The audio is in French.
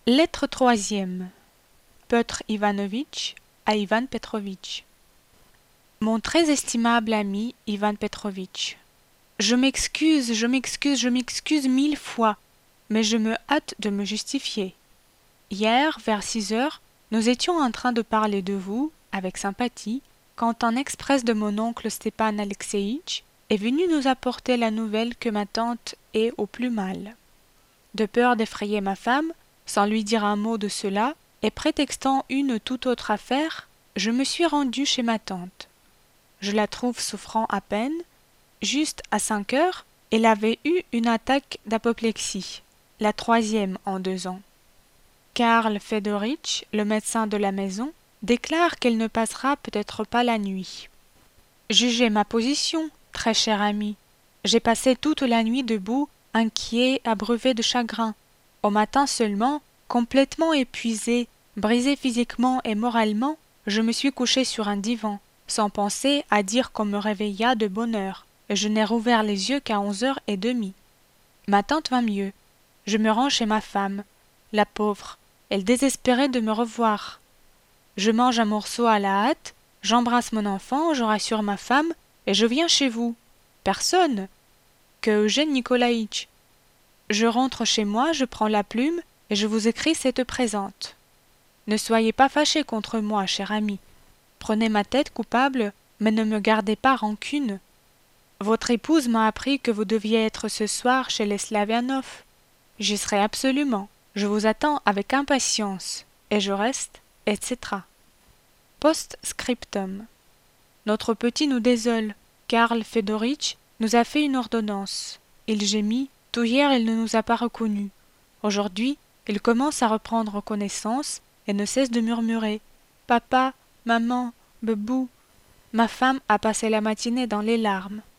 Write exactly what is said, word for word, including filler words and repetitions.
Lettre troisième. Piotr Ivanovitch à Ivan Petrovitch. Mon très estimable ami Ivan Petrovitch, je m'excuse, je m'excuse, je m'excuse mille fois, mais je me hâte de me justifier. Hier, vers six heures, nous étions en train de parler de vous, avec sympathie, quand un express de mon oncle Stepan Alexeïtch est venu nous apporter la nouvelle que ma tante est au plus mal. De peur d'effrayer ma femme, sans lui dire un mot de cela, et prétextant une toute autre affaire, je me suis rendu chez ma tante. Je la trouve souffrant à peine. Juste à cinq heures, elle avait eu une attaque d'apoplexie, la troisième en deux ans. Karl Fedoritch, le médecin de la maison, déclare qu'elle ne passera peut-être pas la nuit. Jugez ma position, très cher ami. J'ai passé toute la nuit debout, inquiet, abreuvé de chagrin. Au matin seulement, complètement épuisé, brisé physiquement et moralement, je me suis couché sur un divan, sans penser à dire qu'on me réveilla de bonne heure, et je n'ai rouvert les yeux qu'à onze heures et demie. Ma tante va mieux. Je me rends chez ma femme. La pauvre, elle désespérait de me revoir. Je mange un morceau à la hâte, j'embrasse mon enfant, je rassure ma femme, et je viens chez vous. Personne que Eugène Nicolaïtch. Je rentre chez moi, je prends la plume, et je vous écris cette présente. Ne soyez pas fâché contre moi, cher ami. Prenez ma tête coupable, mais ne me gardez pas rancune. Votre épouse m'a appris que vous deviez être ce soir chez les Slavianov. J'y serai absolument. Je vous attends avec impatience, et je reste, et cetera. Post-scriptum. Notre petit nous désole. Karl Fedoritch nous a fait une ordonnance. Il gémit. Tout hier, il ne nous a pas reconnus. Aujourd'hui, il commence à reprendre connaissance et ne cesse de murmurer « Papa, maman, bebou ». Ma femme a passé la matinée dans les larmes.